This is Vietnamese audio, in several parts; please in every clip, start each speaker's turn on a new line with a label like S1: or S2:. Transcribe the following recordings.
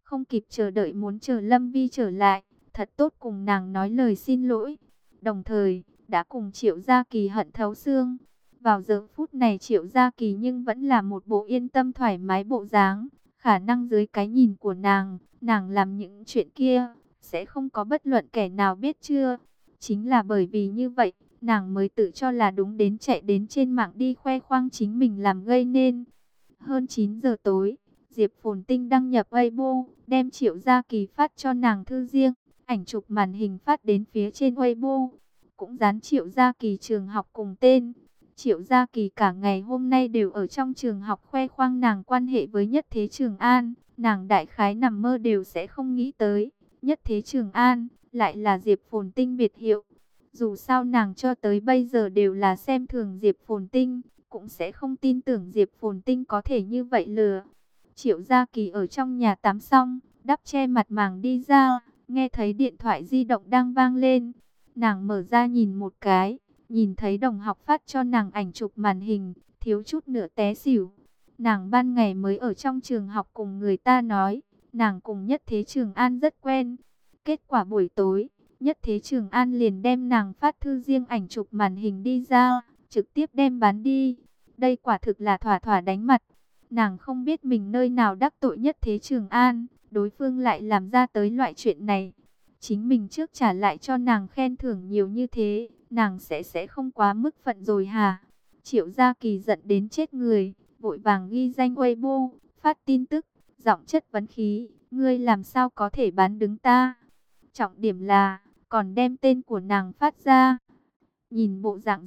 S1: không kịp chờ đợi muốn chờ Lâm Vi trở lại, thật tốt cùng nàng nói lời xin lỗi. Đồng thời, đã cùng Triệu Gia Kỳ hận thấu xương. Vào giờ phút này Triệu Gia Kỳ nhưng vẫn là một bộ yên tâm thoải mái bộ dáng. Khả năng dưới cái nhìn của nàng làm những chuyện kia, sẽ không có bất luận kẻ nào biết chưa. Chính là bởi vì như vậy, nàng mới tự cho là đúng đến chạy đến trên mạng đi khoe khoang chính mình làm gây nên. Hơn 9 giờ tối, Diệp Phồn Tinh đăng nhập Weibo, đem Triệu Gia Kỳ phát cho nàng thư riêng. Ảnh chụp màn hình phát đến phía trên Weibo, cũng dán Triệu Gia Kỳ trường học cùng tên. Triệu Gia Kỳ cả ngày hôm nay đều ở trong trường học khoe khoang nàng quan hệ với Nhất Thế Trường An. Nàng đại khái nằm mơ đều sẽ không nghĩ tới, Nhất Thế Trường An lại là Diệp Phồn Tinh biệt hiệu. Dù sao nàng cho tới bây giờ đều là xem thường Diệp Phồn Tinh, cũng sẽ không tin tưởng Diệp Phồn Tinh có thể như vậy lừa. Triệu Gia Kỳ ở trong nhà tắm xong, đắp che mặt màng đi ra, nghe thấy điện thoại di động đang vang lên. Nàng mở ra nhìn một cái, nhìn thấy đồng học phát cho nàng ảnh chụp màn hình, thiếu chút nữa té xỉu. Nàng ban ngày mới ở trong trường học cùng người ta nói, nàng cùng Nhất Thế Trường An rất quen. Kết quả buổi tối, Nhất Thế Trường An liền đem nàng phát thư riêng ảnh chụp màn hình đi ra, trực tiếp đem bán đi. Đây quả thực là thỏa thỏa đánh mặt. Nàng không biết mình nơi nào đắc tội Nhất Thế Trường An, đối phương lại làm ra tới loại chuyện này. Chính mình trước trả lại cho nàng khen thưởng nhiều như thế, nàng sẽ không quá mức phận rồi hả? Triệu Gia Kỳ giận đến chết người, vội vàng ghi danh Weibo, phát tin tức, giọng chất vấn khí, ngươi làm sao có thể bán đứng ta? Trọng điểm là, còn đem tên của nàng phát ra. Nhìn bộ dạng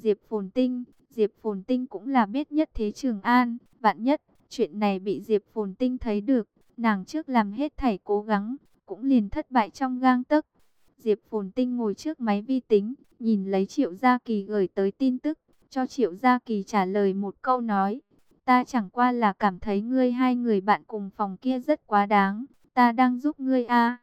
S1: Diệp Phồn Tinh cũng là biết Nhất Thế Trường An, vạn nhất, chuyện này bị Diệp Phồn Tinh thấy được, nàng trước làm hết thảy cố gắng, cũng liền thất bại trong gang tấc. Diệp Phồn Tinh ngồi trước máy vi tính, nhìn lấy Triệu Gia Kỳ gửi tới tin tức, cho Triệu Gia Kỳ trả lời một câu nói. Ta chẳng qua là cảm thấy ngươi hai người bạn cùng phòng kia rất quá đáng, ta đang giúp ngươi a.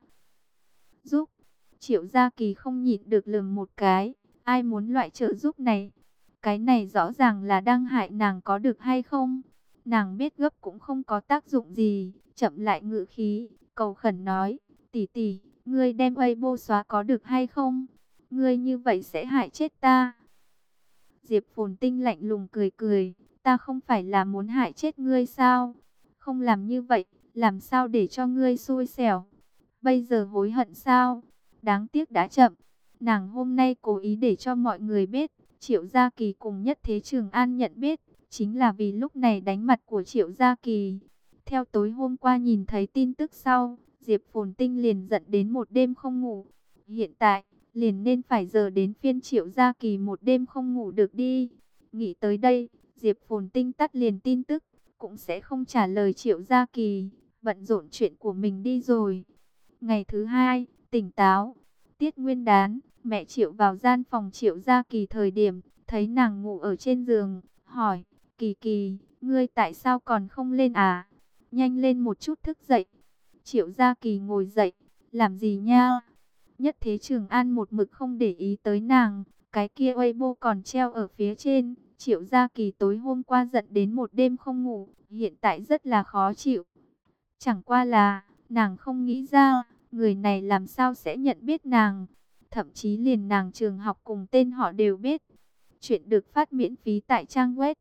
S1: Giúp? Triệu Gia Kỳ không nhịn được lườm một cái, ai muốn loại trợ giúp này? Cái này rõ ràng là đang hại nàng có được hay không? Nàng biết gấp cũng không có tác dụng gì, chậm lại ngữ khí, cầu khẩn nói, tỷ tỷ, ngươi đem Weibo xóa có được hay không? Ngươi như vậy sẽ hại chết ta. Diệp Phồn Tinh lạnh lùng cười cười, ta không phải là muốn hại chết ngươi sao? Không làm như vậy, làm sao để cho ngươi xui xẻo? Bây giờ hối hận sao? Đáng tiếc đã chậm. Nàng hôm nay cố ý để cho mọi người biết, Triệu Gia Kỳ cùng Nhất Thế Trường An nhận biết, chính là vì lúc này đánh mặt của Triệu Gia Kỳ. Theo tối hôm qua nhìn thấy tin tức sau, Diệp Phồn Tinh liền giận đến một đêm không ngủ. Hiện tại, liền nên phải giờ đến phiên Triệu Gia Kỳ một đêm không ngủ được đi. Nghĩ tới đây, Diệp Phồn Tinh tắt liền tin tức, cũng sẽ không trả lời Triệu Gia Kỳ, bận rộn chuyện của mình đi rồi. Ngày thứ hai, tỉnh táo, Tiết Nguyên Đán, mẹ Triệu vào gian phòng Triệu Gia Kỳ thời điểm, thấy nàng ngủ ở trên giường, hỏi, Kỳ Kỳ, ngươi tại sao còn không lên à? Nhanh lên một chút thức dậy. Triệu Gia Kỳ ngồi dậy, làm gì nha? Nhất Thế Trường An một mực không để ý tới nàng, cái kia Weibo còn treo ở phía trên. Triệu Gia Kỳ tối hôm qua giận đến một đêm không ngủ, hiện tại rất là khó chịu. Chẳng qua là, nàng không nghĩ ra, người này làm sao sẽ nhận biết nàng. Thậm chí liền nàng trường học cùng tên họ đều biết. Chuyện được phát miễn phí tại trang web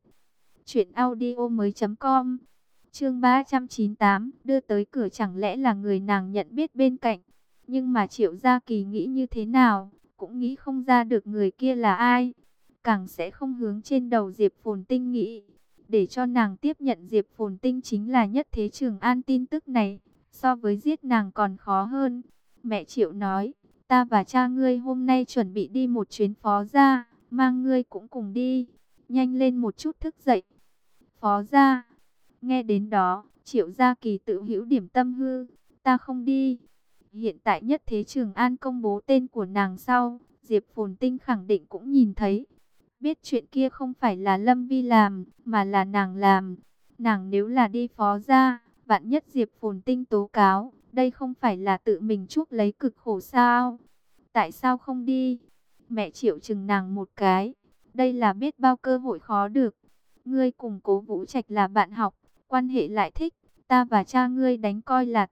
S1: truyệnaudiomoi.com. Chương 398, đưa tới cửa chẳng lẽ là người nàng nhận biết bên cạnh. Nhưng mà Triệu Gia Kỳ nghĩ như thế nào, cũng nghĩ không ra được người kia là ai. Càng sẽ không hướng trên đầu Diệp Phồn Tinh nghĩ. Để cho nàng tiếp nhận Diệp Phồn Tinh chính là Nhất Thế Trường An tin tức này, so với giết nàng còn khó hơn. Mẹ Triệu nói, ta và cha ngươi hôm nay chuẩn bị đi một chuyến Phó Gia, mang ngươi cũng cùng đi. Nhanh lên một chút thức dậy. Phó Gia. Nghe đến đó, Triệu Gia Kỳ tự hữu điểm tâm hư, ta không đi. Hiện tại Nhất Thế Trường An công bố tên của nàng sau, Diệp Phồn Tinh khẳng định cũng nhìn thấy. Biết chuyện kia không phải là Lâm Vi làm, mà là nàng làm. Nàng nếu là đi Phó Gia, vạn nhất Diệp Phồn Tinh tố cáo, đây không phải là tự mình chuốc lấy cực khổ sao? Tại sao không đi? Mẹ Triệu chừng nàng một cái, đây là biết bao cơ hội khó được. Ngươi cùng Cố Vũ Trạch là bạn học, quan hệ lại thích, ta và cha ngươi đánh coi là tốt,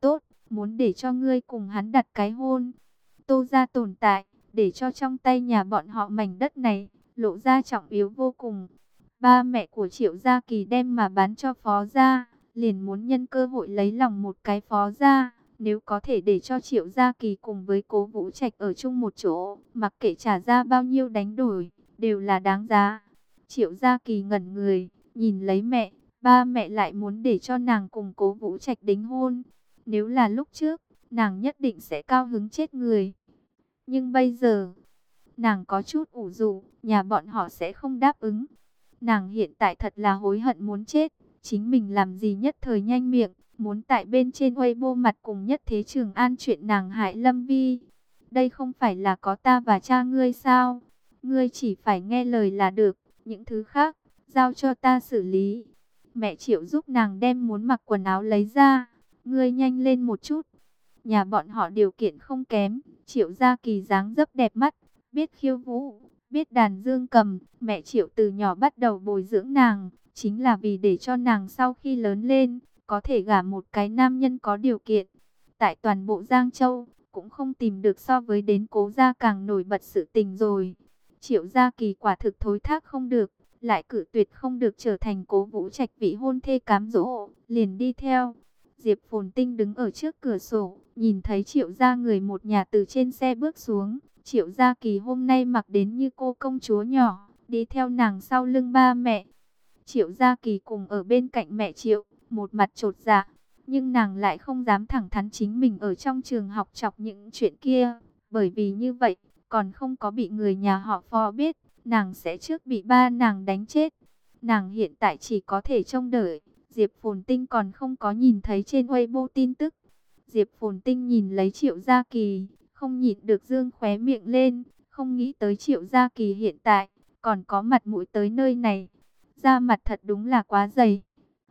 S1: muốn để cho ngươi cùng hắn đặt cái hôn. Tô gia tồn tại, để cho trong tay nhà bọn họ mảnh đất này, lộ ra trọng yếu vô cùng. Ba mẹ của Triệu Gia Kỳ đem mà bán cho Phó Gia, liền muốn nhân cơ hội lấy lòng một cái Phó Gia. Nếu có thể để cho Triệu Gia Kỳ cùng với Cố Vũ Trạch ở chung một chỗ, mặc kệ trả ra bao nhiêu đánh đổi, đều là đáng giá. Triệu Gia Kỳ ngẩn người, nhìn lấy mẹ, ba mẹ lại muốn để cho nàng cùng Cố Vũ Trạch đính hôn. Nếu là lúc trước, nàng nhất định sẽ cao hứng chết người. Nhưng bây giờ, nàng có chút ủ rũ, nhà bọn họ sẽ không đáp ứng. Nàng hiện tại thật là hối hận muốn chết, chính mình làm gì nhất thời nhanh miệng, muốn tại bên trên Weibo mặt cùng Nhất Thế Trường An chuyện nàng hại Lâm Vi. Đây không phải là có ta và cha ngươi sao? Ngươi chỉ phải nghe lời là được, những thứ khác, giao cho ta xử lý. Mẹ Triệu giúp nàng đem muốn mặc quần áo lấy ra, ngươi nhanh lên một chút. Nhà bọn họ điều kiện không kém, Triệu Gia Kỳ dáng dấp đẹp mắt, biết khiêu vũ, biết đàn dương cầm. Mẹ Triệu từ nhỏ bắt đầu bồi dưỡng nàng, chính là vì để cho nàng sau khi lớn lên, có thể gả một cái nam nhân có điều kiện. Tại toàn bộ Giang Châu, cũng không tìm được so với đến Cố gia càng nổi bật sự tình rồi. Triệu Gia Kỳ quả thực thối thác không được, lại cử tuyệt không được trở thành Cố Vũ Trạch vị hôn thê cám dỗ, liền đi theo. Diệp Phồn Tinh đứng ở trước cửa sổ, nhìn thấy Triệu gia người một nhà từ trên xe bước xuống. Triệu Gia Kỳ hôm nay mặc đến như cô công chúa nhỏ, đi theo nàng sau lưng ba mẹ. Triệu Gia Kỳ cùng ở bên cạnh mẹ Triệu, một mặt chột dạ, nhưng nàng lại không dám thẳng thắn chính mình ở trong trường học chọc những chuyện kia, bởi vì như vậy, còn không có bị người nhà họ Phó biết, nàng sẽ trước bị ba nàng đánh chết. Nàng hiện tại chỉ có thể trông đợi. Diệp Phồn Tinh còn không có nhìn thấy trên Weibo tin tức. Diệp Phồn Tinh nhìn lấy Triệu Gia Kỳ, không nhịn được dương khóe miệng lên, không nghĩ tới Triệu Gia Kỳ hiện tại còn có mặt mũi tới nơi này. Da mặt thật đúng là quá dày.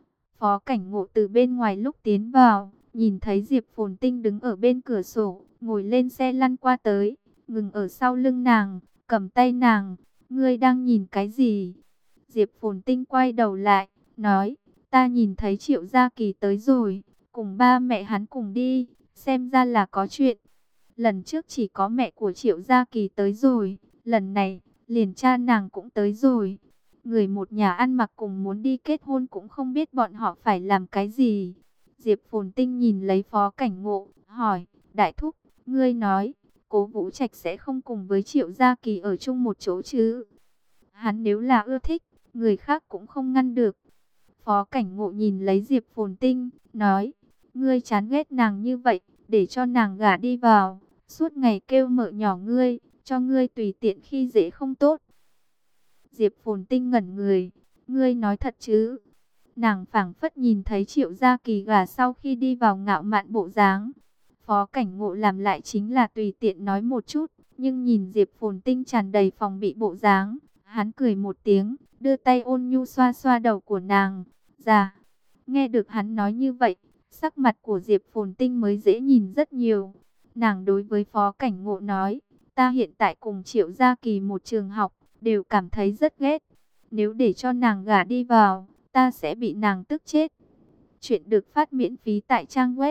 S1: Phó Cảnh Ngộ từ bên ngoài lúc tiến vào, nhìn thấy Diệp Phồn Tinh đứng ở bên cửa sổ, ngồi lên xe lăn qua tới, ngừng ở sau lưng nàng, cầm tay nàng. Ngươi đang nhìn cái gì? Diệp Phồn Tinh quay đầu lại, nói, ta nhìn thấy Triệu Gia Kỳ tới rồi, cùng ba mẹ hắn cùng đi, xem ra là có chuyện. Lần trước chỉ có mẹ của Triệu Gia Kỳ tới rồi, lần này, liền cha nàng cũng tới rồi. Người một nhà ăn mặc cùng muốn đi kết hôn cũng không biết bọn họ phải làm cái gì. Diệp Phồn Tinh nhìn lấy Phó Cảnh Ngộ, hỏi, Đại Thúc, ngươi nói, Cố Vũ Trạch sẽ không cùng với Triệu Gia Kỳ ở chung một chỗ chứ? Hắn nếu là ưa thích, người khác cũng không ngăn được. Phó Cảnh Ngộ nhìn lấy Diệp Phồn Tinh, nói, ngươi chán ghét nàng như vậy, để cho nàng gả đi vào, suốt ngày kêu mợ nhỏ ngươi, cho ngươi tùy tiện khi dễ không tốt. Diệp Phồn Tinh ngẩn người, ngươi nói thật chứ? Nàng phảng phất nhìn thấy Triệu Gia Kỳ gả sau khi đi vào ngạo mạn bộ dáng. Phó Cảnh Ngộ làm lại chính là tùy tiện nói một chút, nhưng nhìn Diệp Phồn Tinh tràn đầy phòng bị bộ dáng, hắn cười một tiếng, đưa tay ôn nhu xoa xoa đầu của nàng. Dạ, nghe được hắn nói như vậy, sắc mặt của Diệp Phồn Tinh mới dễ nhìn rất nhiều. Nàng đối với Phó Cảnh Ngộ nói, ta hiện tại cùng Triệu Gia Kỳ một trường học, đều cảm thấy rất ghét. Nếu để cho nàng gả đi vào, ta sẽ bị nàng tức chết. Chuyện được phát miễn phí tại trang web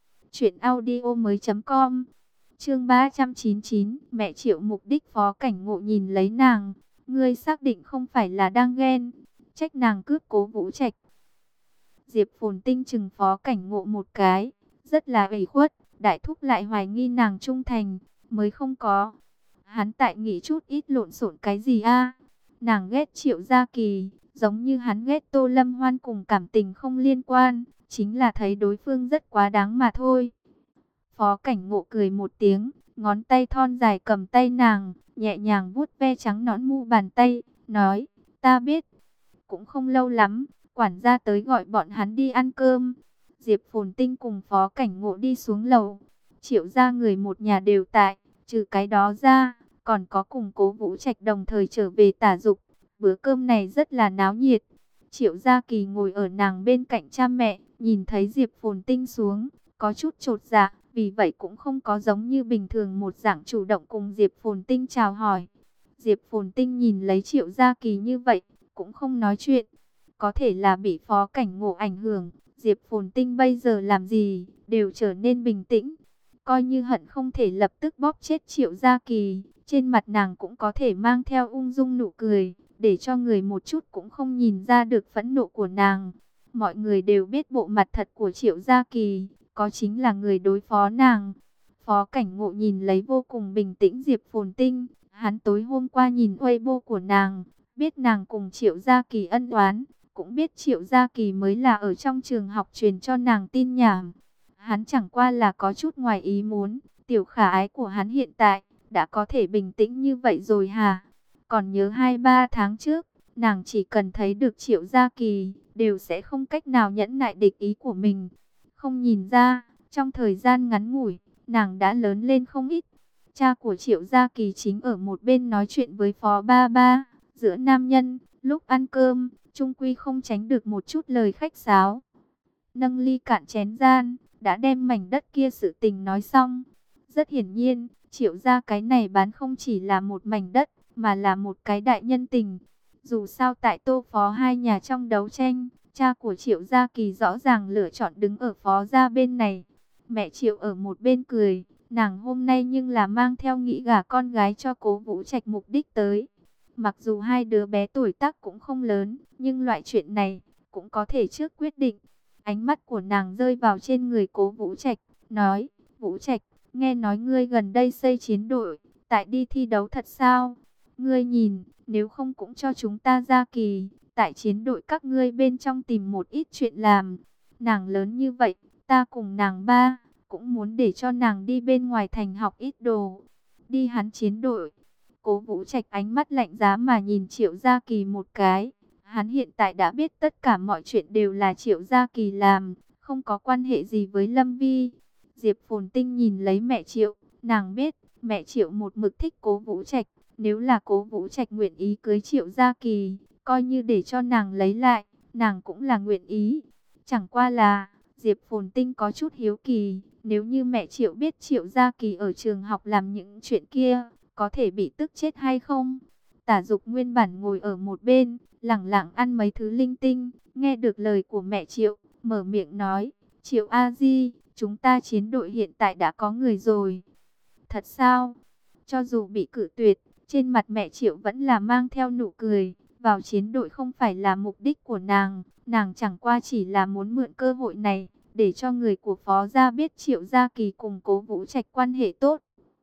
S1: truyệnaudiomoi.com. Chương 399, mẹ Triệu mục đích. Phó Cảnh Ngộ nhìn lấy nàng, ngươi xác định không phải là đang ghen, trách nàng cướp Cố Vũ Trạch. Diệp Phồn Tinh chừng Phó Cảnh Ngộ một cái, rất là ủy khuất, Đại Thúc lại hoài nghi nàng trung thành, mới không có. Hắn tại nghĩ chút ít lộn xộn cái gì a? Nàng ghét Triệu Gia Kỳ, giống như hắn ghét Tô Lâm Hoan, cùng cảm tình không liên quan, chính là thấy đối phương rất quá đáng mà thôi. Phó Cảnh Ngộ cười một tiếng, ngón tay thon dài cầm tay nàng, nhẹ nhàng vuốt ve trắng nõn mu bàn tay, nói, ta biết, cũng không lâu lắm, quản gia tới gọi bọn hắn đi ăn cơm. Diệp Phồn Tinh cùng Phó Cảnh Ngộ đi xuống lầu, Triệu gia người một nhà đều tại, trừ cái đó ra, còn có cùng Cố Vũ Trạch đồng thời trở về Tả Dục. Bữa cơm này rất là náo nhiệt. Triệu Gia Kỳ ngồi ở nàng bên cạnh cha mẹ, nhìn thấy Diệp Phồn Tinh xuống, có chút chột dạ, vì vậy cũng không có giống như bình thường một dạng chủ động cùng Diệp Phồn Tinh chào hỏi. Diệp Phồn Tinh nhìn lấy Triệu Gia Kỳ như vậy, cũng không nói chuyện. Có thể là bị Phó Cảnh Ngộ ảnh hưởng, Diệp Phồn Tinh bây giờ làm gì, đều trở nên bình tĩnh. Coi như hận không thể lập tức bóp chết Triệu Gia Kỳ, trên mặt nàng cũng có thể mang theo ung dung nụ cười, để cho người một chút cũng không nhìn ra được phẫn nộ của nàng. Mọi người đều biết bộ mặt thật của Triệu Gia Kỳ, có chính là người đối phó nàng. Phó Cảnh Ngộ nhìn lấy vô cùng bình tĩnh Diệp Phồn Tinh, hắn tối hôm qua nhìn Weibo của nàng, biết nàng cùng Triệu Gia Kỳ ân oán, cũng biết Triệu Gia Kỳ mới là ở trong trường học truyền cho nàng tin nhảm. Hắn chẳng qua là có chút ngoài ý muốn, tiểu khả ái của hắn hiện tại đã có thể bình tĩnh như vậy rồi hả? Còn nhớ 2-3 tháng trước, nàng chỉ cần thấy được Triệu Gia Kỳ, đều sẽ không cách nào nhẫn nại địch ý của mình. Không nhìn ra, trong thời gian ngắn ngủi, nàng đã lớn lên không ít. Cha của Triệu Gia Kỳ chính ở một bên nói chuyện với Phó Ba Ba. Giữa nam nhân, lúc ăn cơm, chung quy không tránh được một chút lời khách sáo. Nâng ly cạn chén gian, đã đem mảnh đất kia sự tình nói xong. Rất hiển nhiên, Triệu Gia cái này bán không chỉ là một mảnh đất, mà là một cái đại nhân tình. Dù sao tại Tô Phó hai nhà trong đấu tranh, cha của Triệu Gia Kỳ rõ ràng lựa chọn đứng ở Phó Gia bên này. Mẹ Triệu ở một bên cười, nàng hôm nay nhưng là mang theo nghĩ gả con gái cho Cố Vũ Trạch mục đích tới. Mặc dù hai đứa bé tuổi tác cũng không lớn, nhưng loại chuyện này cũng có thể trước quyết định. Ánh mắt của nàng rơi vào trên người Cố Vũ Trạch, nói: Vũ Trạch, nghe nói ngươi gần đây xây chiến đội, tại đi thi đấu thật sao? Ngươi nhìn, nếu không cũng cho chúng ta Gia Kỳ, tại chiến đội các ngươi bên trong tìm một ít chuyện làm. Nàng lớn như vậy, ta cùng nàng ba cũng muốn để cho nàng đi bên ngoài thành học ít đồ. Đi hắn chiến đội. Cố Vũ Trạch ánh mắt lạnh giá mà nhìn Triệu Gia Kỳ một cái. Hắn hiện tại đã biết tất cả mọi chuyện đều là Triệu Gia Kỳ làm, không có quan hệ gì với Lâm Vi. Diệp Phồn Tinh nhìn lấy mẹ Triệu, nàng biết mẹ Triệu một mực thích Cố Vũ Trạch. Nếu là Cố Vũ Trạch nguyện ý cưới Triệu Gia Kỳ, coi như để cho nàng lấy lại, nàng cũng là nguyện ý. Chẳng qua là, Diệp Phồn Tinh có chút hiếu kỳ, nếu như mẹ Triệu biết Triệu Gia Kỳ ở trường học làm những chuyện kia, có thể bị tức chết hay không? Tả Dục nguyên bản ngồi ở một bên, lẳng lặng ăn mấy thứ linh tinh, nghe được lời của mẹ Triệu, mở miệng nói: Triệu A Di, chúng ta chiến đội hiện tại đã có người rồi. Thật sao? Cho dù bị cự tuyệt, trên mặt mẹ Triệu vẫn là mang theo nụ cười. Vào chiến đội không phải là mục đích của nàng, nàng chẳng qua chỉ là muốn mượn cơ hội này để cho người của Phó Gia biết Triệu Gia Kỳ cùng Cố Vũ Trạch quan hệ tốt.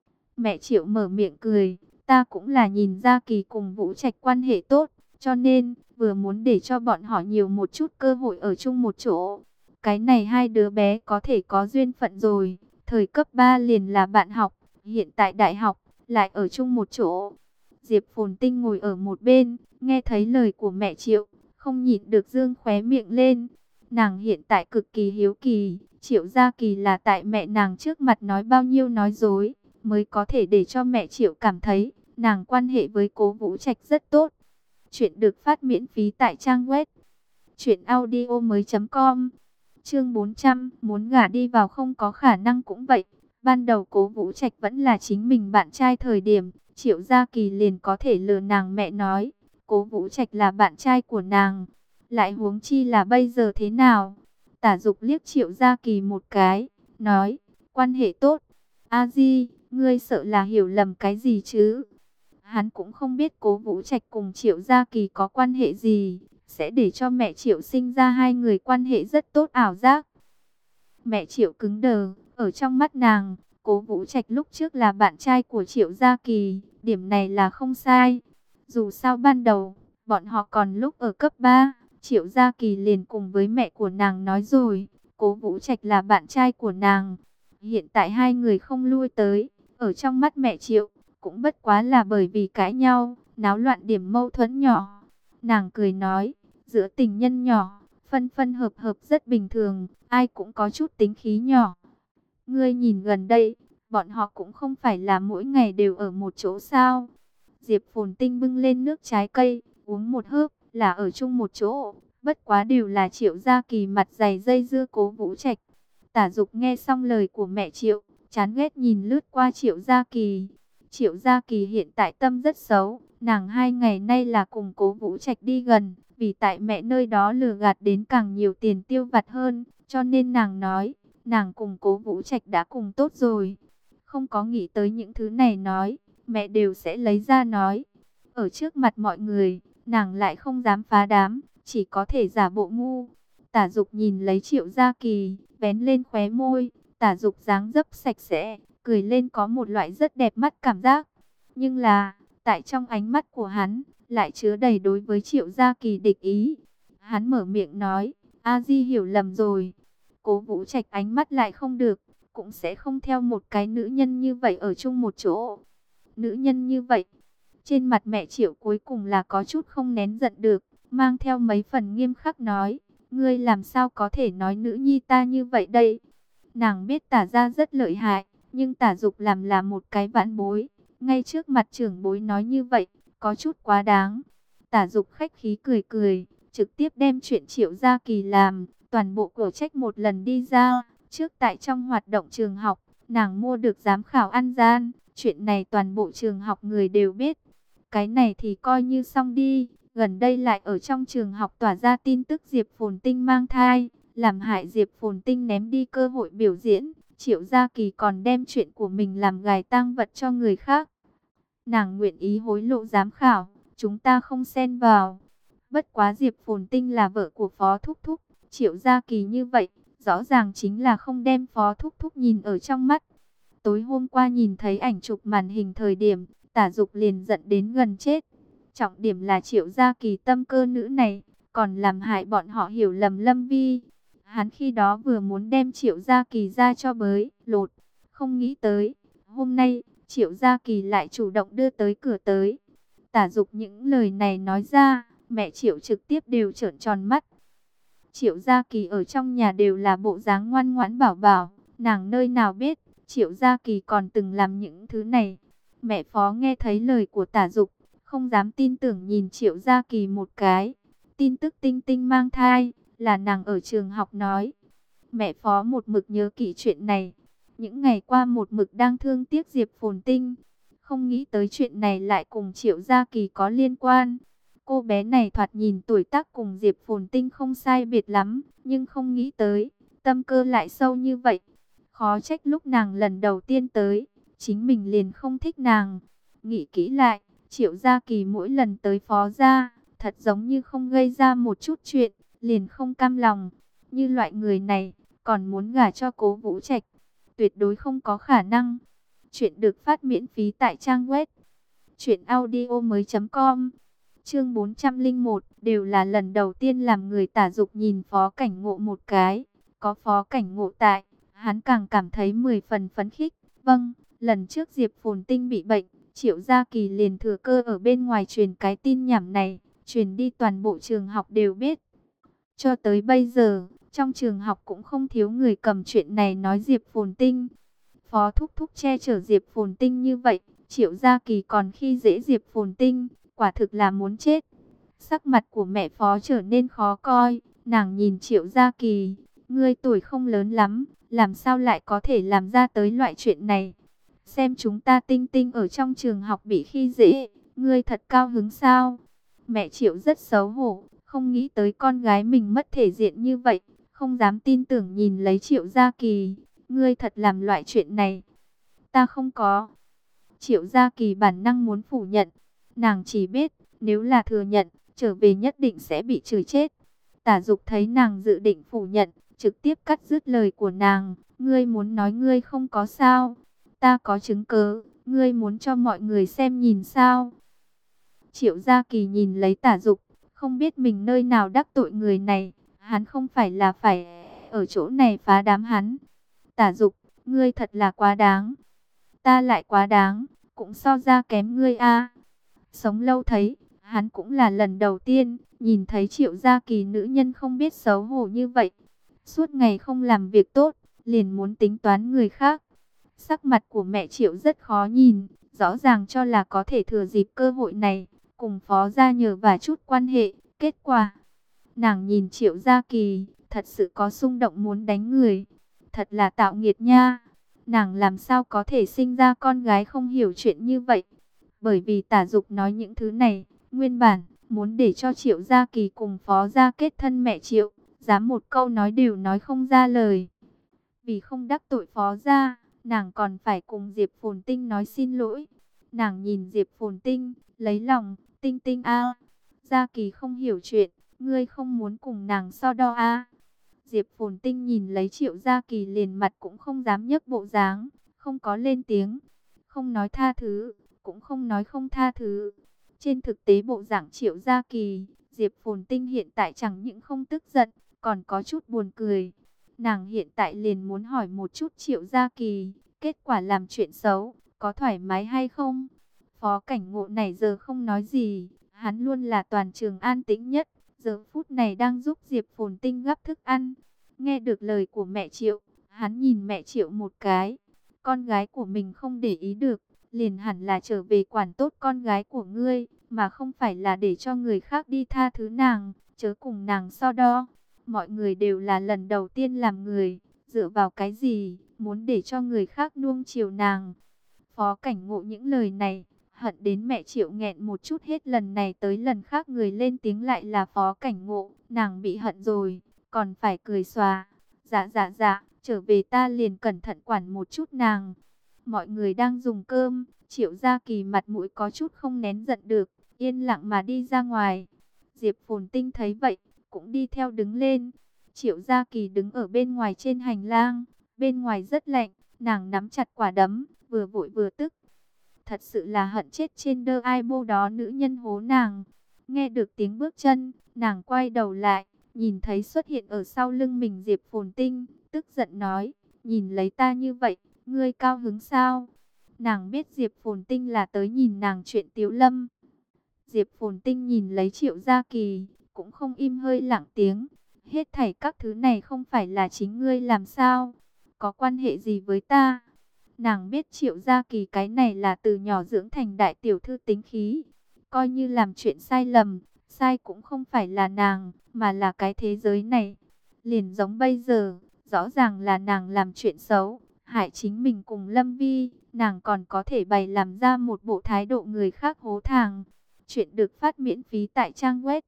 S1: Mẹ Triệu mở miệng cười: ta cũng là nhìn Gia Kỳ cùng Vũ Trạch quan hệ tốt, cho nên vừa muốn để cho bọn họ nhiều một chút cơ hội ở chung một chỗ. Cái này hai đứa bé có thể có duyên phận rồi, thời cấp 3 liền là bạn học, hiện tại đại học lại ở chung một chỗ. Diệp Phồn Tinh ngồi ở một bên, nghe thấy lời của mẹ Triệu, không nhịn được dương khóe miệng lên. Nàng hiện tại cực kỳ hiếu kỳ, Triệu Gia Kỳ là tại mẹ nàng trước mặt nói bao nhiêu nói dối, mới có thể để cho mẹ Triệu cảm thấy nàng quan hệ với Cố Vũ Trạch rất tốt. Chuyện được phát miễn phí tại trang web truyệnaudiomoi.com. Chương 400, muốn gả đi vào không có khả năng cũng vậy. Ban đầu Cố Vũ Trạch vẫn là chính mình bạn trai thời điểm, Triệu Gia Kỳ liền có thể lừa nàng mẹ nói Cố Vũ Trạch là bạn trai của nàng. Lại huống chi là bây giờ thế nào? Tả Dục liếc Triệu Gia Kỳ một cái, nói: quan hệ tốt. A Di, ngươi sợ là hiểu lầm cái gì chứ? Hắn cũng không biết Cố Vũ Trạch cùng Triệu Gia Kỳ có quan hệ gì, sẽ để cho mẹ Triệu sinh ra hai người quan hệ rất tốt ảo giác. Mẹ Triệu cứng đờ, ở trong mắt nàng, Cố Vũ Trạch lúc trước là bạn trai của Triệu Gia Kỳ, điểm này là không sai. Dù sao ban đầu, bọn họ còn lúc ở cấp 3, Triệu Gia Kỳ liền cùng với mẹ của nàng nói rồi, Cố Vũ Trạch là bạn trai của nàng. Hiện tại hai người không lui tới, ở trong mắt mẹ Triệu, cũng bất quá là bởi vì cãi nhau, náo loạn điểm mâu thuẫn nhỏ. Nàng cười nói, giữa tình nhân nhỏ, phân phân hợp hợp rất bình thường, ai cũng có chút tính khí nhỏ. Ngươi nhìn gần đây, bọn họ cũng không phải là mỗi ngày đều ở một chỗ sao? Diệp Phồn Tinh bưng lên nước trái cây, uống một hớp, là ở chung một chỗ, bất quá đều là Triệu Gia Kỳ mặt dày dây dưa Cố Vũ Trạch. Tả Dục nghe xong lời của mẹ Triệu, chán ghét nhìn lướt qua Triệu Gia Kỳ. Triệu Gia Kỳ hiện tại tâm rất xấu, nàng 2 ngày nay là cùng Cố Vũ Trạch đi gần, vì tại mẹ nơi đó lừa gạt đến càng nhiều tiền tiêu vặt hơn, cho nên nàng nói, nàng cùng Cố Vũ Trạch đã cùng tốt rồi. Không có nghĩ tới những thứ này nói, mẹ đều sẽ lấy ra nói. Ở trước mặt mọi người, nàng lại không dám phá đám, chỉ có thể giả bộ ngu. Tả Dục nhìn lấy Triệu Gia Kỳ, vén lên khóe môi. Tả Dục dáng dấp sạch sẽ, cười lên có một loại rất đẹp mắt cảm giác. Nhưng là, tại trong ánh mắt của hắn, lại chứa đầy đối với Triệu Gia Kỳ địch ý. Hắn mở miệng nói, A Di hiểu lầm rồi. Cố Vũ Trạch ánh mắt lại không được, cũng sẽ không theo một cái nữ nhân như vậy ở chung một chỗ. Nữ nhân như vậy, trên mặt mẹ Triệu cuối cùng là có chút không nén giận được, mang theo mấy phần nghiêm khắc nói, ngươi làm sao có thể nói nữ nhi ta như vậy đây? Nàng biết Tả gia rất lợi hại, nhưng Tả Dục làm là một cái vãn bối, ngay trước mặt trưởng bối nói như vậy, có chút quá đáng. Tả Dục khách khí cười cười, trực tiếp đem chuyện Triệu Gia Kỳ làm, toàn bộ của trách một lần đi ra. Trước tại trong hoạt động trường học, nàng mua được giám khảo ăn gian, chuyện này toàn bộ trường học người đều biết. Cái này thì coi như xong đi, gần đây lại ở trong trường học tỏa ra tin tức Diệp Phồn Tinh mang thai, làm hại Diệp Phồn Tinh ném đi cơ hội biểu diễn. Triệu Gia Kỳ còn đem chuyện của mình làm gài tang vật cho người khác. Nàng nguyện ý hối lộ giám khảo, chúng ta không xen vào. Bất quá Diệp Phồn Tinh là vợ của Phó Thúc Thúc, Triệu Gia Kỳ như vậy, rõ ràng chính là không đem Phó Thúc Thúc nhìn ở trong mắt. Tối hôm qua nhìn thấy ảnh chụp màn hình thời điểm, Tả Dục liền giận đến gần chết. Trọng điểm là Triệu Gia Kỳ tâm cơ nữ này, còn làm hại bọn họ hiểu lầm Lâm Vi. Hắn khi đó vừa muốn đem Triệu Gia Kỳ ra cho bới, lột, không nghĩ tới, hôm nay, Triệu Gia Kỳ lại chủ động đưa tới cửa tới. Tả Dục những lời này nói ra, mẹ Triệu trực tiếp đều trợn tròn mắt. Triệu Gia Kỳ ở trong nhà đều là bộ dáng ngoan ngoãn bảo bảo, nàng nơi nào biết, Triệu Gia Kỳ còn từng làm những thứ này. Mẹ Phó nghe thấy lời của Tả Dục, không dám tin tưởng nhìn Triệu Gia Kỳ một cái. Tin tức Tinh Tinh mang thai, là nàng ở trường học nói. Mẹ Phó một mực nhớ kỹ chuyện này. Những ngày qua một mực đang thương tiếc Diệp Phồn Tinh. Không nghĩ tới chuyện này lại cùng Triệu Gia Kỳ có liên quan. Cô bé này thoạt nhìn tuổi tác cùng Diệp Phồn Tinh không sai biệt lắm, nhưng không nghĩ tới, tâm cơ lại sâu như vậy. Khó trách lúc nàng lần đầu tiên tới, chính mình liền không thích nàng. Nghĩ kỹ lại, Triệu Gia Kỳ mỗi lần tới Phó gia, thật giống như không gây ra một chút chuyện, liền không cam lòng. Như loại người này, còn muốn gả cho Cố Vũ Trạch, tuyệt đối không có khả năng. Chuyện được phát miễn phí tại trang web truyệnaudiomoi.com. Chương 401, đều là lần đầu tiên làm người Tả Dục nhìn Phó Cảnh Ngộ một cái. Có Phó Cảnh Ngộ tại, hắn càng cảm thấy 10 phần phấn khích. Vâng, lần trước Diệp Phồn Tinh bị bệnh, Triệu Gia Kỳ liền thừa cơ ở bên ngoài truyền cái tin nhảm này, truyền đi toàn bộ trường học đều biết. Cho tới bây giờ, trong trường học cũng không thiếu người cầm chuyện này nói Diệp Phồn Tinh. Phó Thúc Thúc che chở Diệp Phồn Tinh như vậy, Triệu Gia Kỳ còn khi dễ Diệp Phồn Tinh, quả thực là muốn chết. Sắc mặt của mẹ Phó trở nên khó coi, nàng nhìn Triệu Gia Kỳ, ngươi tuổi không lớn lắm, làm sao lại có thể làm ra tới loại chuyện này. Xem chúng ta Tinh Tinh ở trong trường học bị khi dễ, ngươi thật cao hứng sao? Mẹ Triệu rất xấu hổ, không nghĩ tới con gái mình mất thể diện như vậy, không dám tin tưởng nhìn lấy Triệu Gia Kỳ. Ngươi thật làm loại chuyện này. Ta không có. Triệu Gia Kỳ bản năng muốn phủ nhận. Nàng chỉ biết, nếu là thừa nhận, trở về nhất định sẽ bị chửi chết. Tả Dục thấy nàng dự định phủ nhận, trực tiếp cắt dứt lời của nàng. Ngươi muốn nói ngươi không có sao? Ta có chứng cớ, ngươi muốn cho mọi người xem nhìn sao? Triệu Gia Kỳ nhìn lấy Tả Dục, không biết mình nơi nào đắc tội người này. Hắn không phải là phải ở chỗ này phá đám hắn. Tả Dục, ngươi thật là quá đáng. Ta lại quá đáng, cũng so ra kém ngươi a. Sống lâu thấy, hắn cũng là lần đầu tiên nhìn thấy Triệu Gia Kỳ nữ nhân không biết xấu hổ như vậy. Suốt ngày không làm việc tốt, liền muốn tính toán người khác. Sắc mặt của mẹ Triệu rất khó nhìn, rõ ràng cho là có thể thừa dịp cơ hội này, cùng Phó gia nhờ vả chút quan hệ. Kết quả, nàng nhìn Triệu Gia Kỳ, thật sự có xung động muốn đánh người. Thật là tạo nghiệt nha. Nàng làm sao có thể sinh ra con gái không hiểu chuyện như vậy. Bởi vì Tả Dục nói những thứ này, nguyên bản muốn để cho Triệu Gia Kỳ cùng Phó gia kết thân mẹ Triệu, dám một câu nói đều nói không ra lời. Vì không đắc tội Phó gia, nàng còn phải cùng Diệp Phồn Tinh nói xin lỗi. Nàng nhìn Diệp Phồn Tinh, lấy lòng, Tinh Tinh a, Gia Kỳ không hiểu chuyện, ngươi không muốn cùng nàng so đo a. Diệp Phồn Tinh nhìn lấy Triệu Gia Kỳ liền mặt cũng không dám nhấc bộ dáng, không có lên tiếng, không nói tha thứ, cũng không nói không tha thứ. Trên thực tế bộ dạng Triệu Gia Kỳ, Diệp Phồn Tinh hiện tại chẳng những không tức giận, còn có chút buồn cười. Nàng hiện tại liền muốn hỏi một chút Triệu Gia Kỳ, kết quả làm chuyện xấu, có thoải mái hay không? Phó Cảnh Ngộ này giờ không nói gì, hắn luôn là toàn trường an tĩnh nhất, giờ phút này đang giúp Diệp Phồn Tinh gắp thức ăn. Nghe được lời của mẹ Triệu, hắn nhìn mẹ Triệu một cái, con gái của mình không để ý được, liền hẳn là trở về quản tốt con gái của ngươi, mà không phải là để cho người khác đi tha thứ nàng, chớ cùng nàng so đo. Mọi người đều là lần đầu tiên làm người, dựa vào cái gì, muốn để cho người khác nuông chiều nàng. Phó Cảnh Ngộ những lời này, hận đến mẹ Triệu nghẹn một chút, hết lần này tới lần khác người lên tiếng lại là Phó Cảnh Ngộ, nàng bị hận rồi, còn phải cười xòa. Dạ, trở về ta liền cẩn thận quản một chút nàng. Mọi người đang dùng cơm, Triệu Gia Kỳ mặt mũi có chút không nén giận được, yên lặng mà đi ra ngoài. Diệp Phồn Tinh thấy vậy, cũng đi theo đứng lên. Triệu Gia Kỳ đứng ở bên ngoài trên hành lang, bên ngoài rất lạnh, nàng nắm chặt quả đấm, vừa vội vừa tức. Thật sự là hận chết trên đơ ai bô đó nữ nhân hố nàng. Nghe được tiếng bước chân, nàng quay đầu lại, nhìn thấy xuất hiện ở sau lưng mình Diệp Phồn Tinh, tức giận nói, nhìn lấy ta như vậy, ngươi cao hứng sao? Nàng biết Diệp Phồn Tinh là tới nhìn nàng chuyện Tiếu Lâm. Diệp Phồn Tinh nhìn lấy Triệu Gia Kỳ, cũng không im hơi lặng tiếng. Hết thảy các thứ này không phải là chính ngươi làm sao? Có quan hệ gì với ta? Nàng biết Triệu Gia Kỳ cái này là từ nhỏ dưỡng thành đại tiểu thư tính khí. Coi như làm chuyện sai lầm, sai cũng không phải là nàng, mà là cái thế giới này. Liền giống bây giờ, rõ ràng là nàng làm chuyện xấu, hại chính mình cùng Lâm Vi, nàng còn có thể bày làm ra một bộ thái độ người khác hố thàng. Chuyện được phát miễn phí tại trang web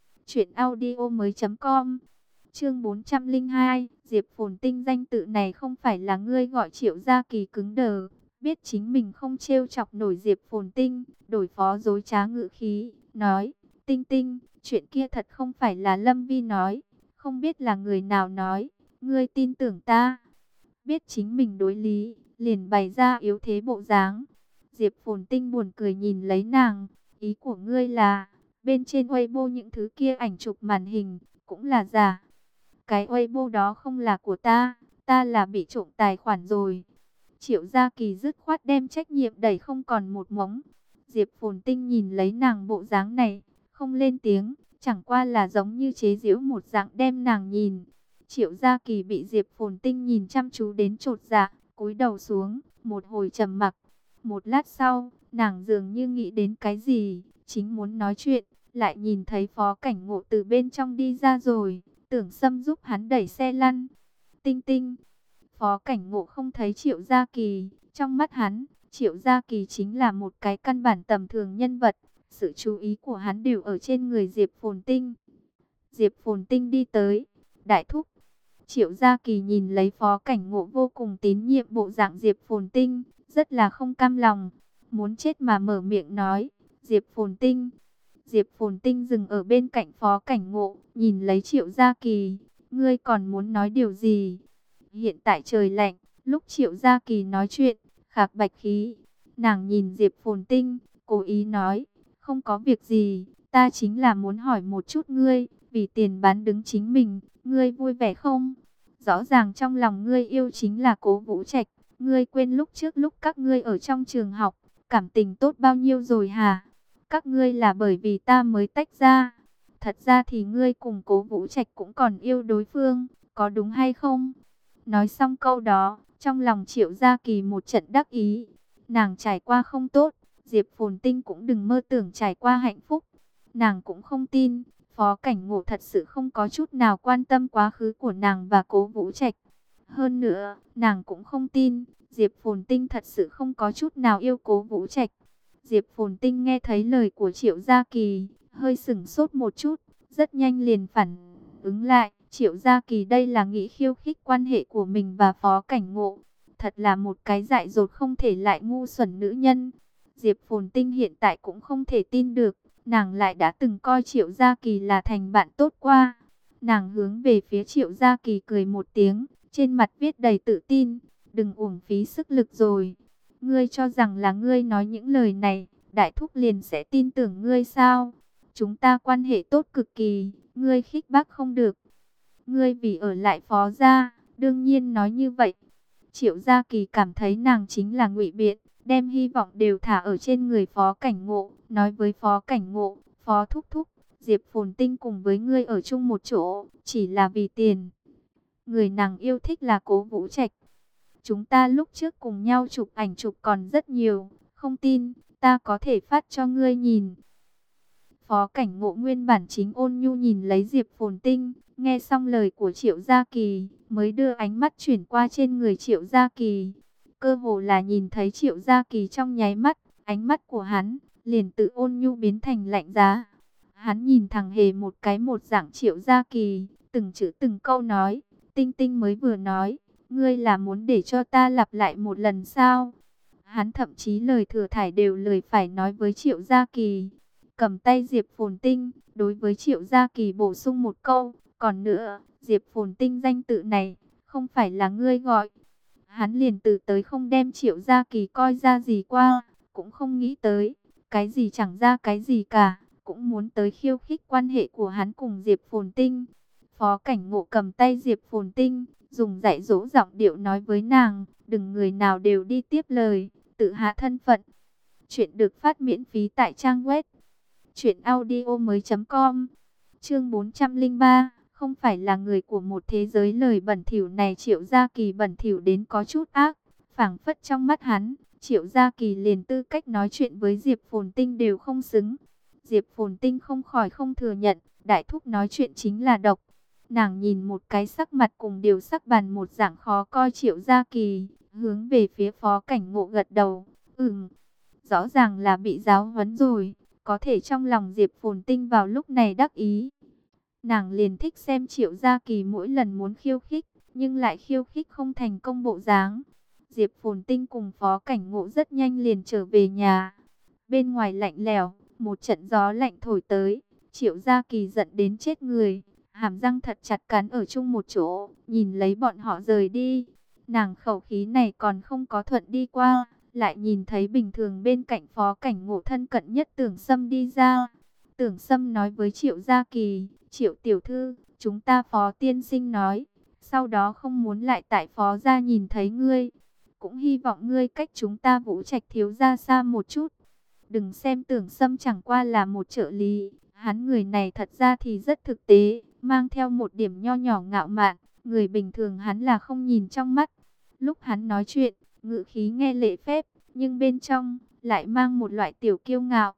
S1: truyệnaudiomoi.com. Chương 402, Diệp Phồn Tinh danh tự này không phải là ngươi gọi. Triệu Gia Kỳ cứng đờ, biết chính mình không trêu chọc nổi Diệp Phồn Tinh, đổi phó dối trá ngữ khí, nói, Tinh Tinh, chuyện kia thật không phải là Lâm Vi nói, không biết là người nào nói, ngươi tin tưởng ta. Biết chính mình đối lý, liền bày ra yếu thế bộ dáng. Diệp Phồn Tinh buồn cười nhìn lấy nàng, ý của ngươi là, bên trên Weibo những thứ kia ảnh chụp màn hình, cũng là giả. Cái Weibo đó không là của ta, ta là bị trộm tài khoản rồi. Triệu Gia Kỳ dứt khoát đem trách nhiệm đẩy không còn một mống. Diệp Phồn Tinh nhìn lấy nàng bộ dáng này, không lên tiếng, chẳng qua là giống như chế giễu một dạng đem nàng nhìn. Triệu Gia Kỳ bị Diệp Phồn Tinh nhìn chăm chú đến chột dạ, cúi đầu xuống, một hồi trầm mặc. Một lát sau, nàng dường như nghĩ đến cái gì, chính muốn nói chuyện, lại nhìn thấy Phó Cảnh Ngộ từ bên trong đi ra rồi. Tưởng Sâm giúp hắn đẩy xe lăn. Tinh Tinh. Phó Cảnh Ngộ không thấy Triệu Gia Kỳ, trong mắt hắn, Triệu Gia Kỳ chính là một cái căn bản tầm thường nhân vật. Sự chú ý của hắn đều ở trên người Diệp Phồn Tinh. Diệp Phồn Tinh đi tới, đại thúc. Triệu Gia Kỳ nhìn lấy Phó Cảnh Ngộ vô cùng tín nhiệm bộ dạng Diệp Phồn Tinh, rất là không cam lòng, muốn chết mà mở miệng nói, Diệp Phồn Tinh. Diệp Phồn Tinh dừng ở bên cạnh Phó Cảnh Ngộ, nhìn lấy Triệu Gia Kỳ, ngươi còn muốn nói điều gì? Hiện tại trời lạnh, lúc Triệu Gia Kỳ nói chuyện, khạc bạch khí, nàng nhìn Diệp Phồn Tinh, cố ý nói, không có việc gì, ta chính là muốn hỏi một chút ngươi, vì tiền bán đứng chính mình, ngươi vui vẻ không? Rõ ràng trong lòng ngươi yêu chính là Cố Vũ Trạch, ngươi quên lúc trước lúc các ngươi ở trong trường học, cảm tình tốt bao nhiêu rồi hả? Các ngươi là bởi vì ta mới tách ra. Thật ra thì ngươi cùng Cố Vũ Trạch cũng còn yêu đối phương, có đúng hay không? Nói xong câu đó, trong lòng Triệu Gia Kỳ một trận đắc ý. Nàng trải qua không tốt, Diệp Phồn Tinh cũng đừng mơ tưởng trải qua hạnh phúc. Nàng cũng không tin, Phó Cảnh Ngộ thật sự không có chút nào quan tâm quá khứ của nàng và Cố Vũ Trạch. Hơn nữa, nàng cũng không tin, Diệp Phồn Tinh thật sự không có chút nào yêu Cố Vũ Trạch. Diệp Phồn Tinh nghe thấy lời của Triệu Gia Kỳ, hơi sửng sốt một chút, rất nhanh liền phản ứng lại, Triệu Gia Kỳ đây là nghĩ khiêu khích quan hệ của mình và Phó Cảnh Ngộ. Thật là một cái dại dột không thể lại ngu xuẩn nữ nhân. Diệp Phồn Tinh hiện tại cũng không thể tin được, nàng lại đã từng coi Triệu Gia Kỳ là thành bạn tốt qua. Nàng hướng về phía Triệu Gia Kỳ cười một tiếng, trên mặt viết đầy tự tin. Đừng uổng phí sức lực rồi. Ngươi cho rằng là ngươi nói những lời này, Đại Thúc liền sẽ tin tưởng ngươi sao? Chúng ta quan hệ tốt cực kỳ, ngươi khích bác không được. Ngươi vì ở lại Phó gia, đương nhiên nói như vậy. Triệu Gia Kỳ cảm thấy nàng chính là ngụy biện, đem hy vọng đều thả ở trên người Phó Cảnh Ngộ, nói với Phó Cảnh Ngộ, Phó Thúc Thúc, Diệp Phồn Tinh cùng với ngươi ở chung một chỗ, chỉ là vì tiền. Người nàng yêu thích là Cố Vũ Trạch. Chúng ta lúc trước cùng nhau chụp ảnh chụp còn rất nhiều, không tin, ta có thể phát cho ngươi nhìn. Phó Cảnh Ngộ nguyên bản chính ôn nhu nhìn lấy Diệp Phồn Tinh, nghe xong lời của Triệu Gia Kỳ, mới đưa ánh mắt chuyển qua trên người Triệu Gia Kỳ. Cơ hồ là nhìn thấy Triệu Gia Kỳ trong nháy mắt, ánh mắt của hắn liền tự ôn nhu biến thành lạnh giá. Hắn nhìn thẳng hề một cái một dạng Triệu Gia Kỳ, từng chữ từng câu nói, Tinh Tinh mới vừa nói, ngươi là muốn để cho ta lặp lại một lần sao? Hắn thậm chí lời thừa thải đều lời phải nói với Triệu Gia Kỳ. Cầm tay Diệp Phồn Tinh, đối với Triệu Gia Kỳ bổ sung một câu, còn nữa, Diệp Phồn Tinh danh tự này, không phải là ngươi gọi. Hắn liền từ tới không đem Triệu Gia Kỳ coi ra gì qua, cũng không nghĩ tới, cái gì chẳng ra cái gì cả, cũng muốn tới khiêu khích quan hệ của hắn cùng Diệp Phồn Tinh. Phó Cảnh Ngộ cầm tay Diệp Phồn Tinh, dùng dạy dỗ giọng điệu nói với nàng, đừng người nào đều đi tiếp lời, tự hạ thân phận. Chuyện được phát miễn phí tại trang web truyệnaudiomoi.com. Chương 403, không phải là người của một thế giới. Lời bẩn thỉu này Triệu Gia Kỳ bẩn thỉu đến có chút ác, phảng phất trong mắt hắn, Triệu Gia Kỳ liền tư cách nói chuyện với Diệp Phồn Tinh đều không xứng. Diệp Phồn Tinh không khỏi không thừa nhận, Đại Thúc nói chuyện chính là độc. Nàng nhìn một cái sắc mặt cùng điều sắc bàn một dạng khó coi Triệu Gia Kỳ, hướng về phía Phó Cảnh Ngộ gật đầu, rõ ràng là bị giáo huấn rồi. Có thể trong lòng Diệp Phồn Tinh vào lúc này đắc ý. Nàng liền thích xem Triệu Gia Kỳ mỗi lần muốn khiêu khích, nhưng lại khiêu khích không thành công bộ dáng. Diệp Phồn Tinh cùng Phó Cảnh Ngộ rất nhanh liền trở về nhà. Bên ngoài lạnh lẽo, một trận gió lạnh thổi tới. Triệu Gia Kỳ giận đến chết người, hàm răng thật chặt cắn ở chung một chỗ, nhìn lấy bọn họ rời đi. Nàng khẩu khí này còn không có thuận đi qua, lại nhìn thấy bình thường bên cạnh Phó Cảnh Ngộ thân cận nhất Tưởng Sâm đi ra. Tưởng Sâm nói với Triệu Gia Kỳ, Triệu tiểu thư, chúng ta Phó tiên sinh nói, sau đó không muốn lại tại Phó gia nhìn thấy ngươi, cũng hy vọng ngươi cách chúng ta Vũ Trạch thiếu gia xa một chút. Đừng xem Tưởng Sâm chẳng qua là một trợ lý, hắn người này thật ra thì rất thực tế, mang theo một điểm nho nhỏ ngạo mạn, người bình thường hắn là không nhìn trong mắt. Lúc hắn nói chuyện, ngữ khí nghe lễ phép, nhưng bên trong lại mang một loại tiểu kiêu ngạo.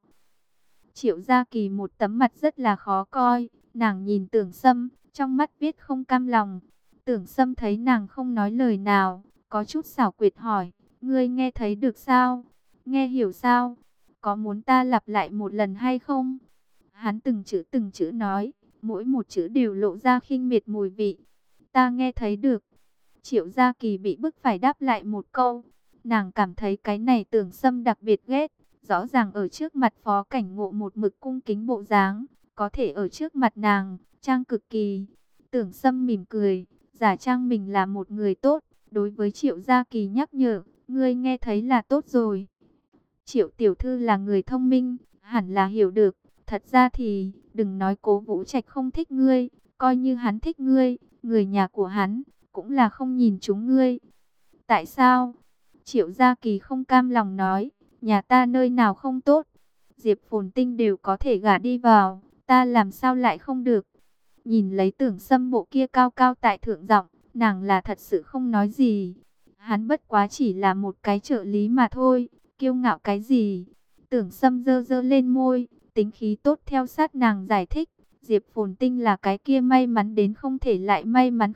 S1: Triệu Gia Kỳ một tấm mặt rất là khó coi, nàng nhìn Tưởng Sâm, trong mắt viết không cam lòng. Tưởng Sâm thấy nàng không nói lời nào, có chút xảo quyệt hỏi, ngươi nghe thấy được sao? Nghe hiểu sao? Có muốn ta lặp lại một lần hay không? Hắn từng chữ nói, mỗi một chữ đều lộ ra khinh miệt mùi vị. Ta nghe thấy được. Triệu Gia Kỳ bị bức phải đáp lại một câu. Nàng cảm thấy cái này Tưởng Sâm đặc biệt ghét. Rõ ràng ở trước mặt Phó Cảnh Ngộ một mực cung kính bộ dáng, có thể ở trước mặt nàng, trang cực kỳ. Tưởng Sâm mỉm cười, giả trang mình là một người tốt. Đối với Triệu Gia Kỳ nhắc nhở, ngươi nghe thấy là tốt rồi. Triệu tiểu thư là người thông minh, hẳn là hiểu được. Thật ra thì, đừng nói Cố Vũ Trạch không thích ngươi, coi như hắn thích ngươi, người nhà của hắn cũng là không nhìn chúng ngươi. Tại sao? Triệu Gia Kỳ không cam lòng nói, nhà ta nơi nào không tốt, Diệp Phồn Tinh đều có thể gả đi vào, ta làm sao lại không được? Nhìn lấy Tưởng Sâm bộ kia cao cao tại thượng giọng, nàng là thật sự không nói gì. Hắn bất quá chỉ là một cái trợ lý mà thôi, kiêu ngạo cái gì? Tưởng Sâm giơ giơ lên môi, tính khí tốt theo sát nàng giải thích. Diệp Phồn Tinh là cái kia may mắn đến không thể lại may mắn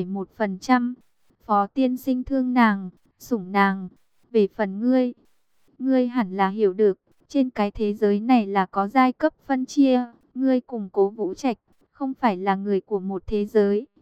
S1: 0,1%. Phó tiên sinh thương nàng, sủng nàng. Về phần ngươi, ngươi hẳn là hiểu được, trên cái thế giới này là có giai cấp phân chia. Ngươi cùng Cố Vũ Trạch, không phải là người của một thế giới.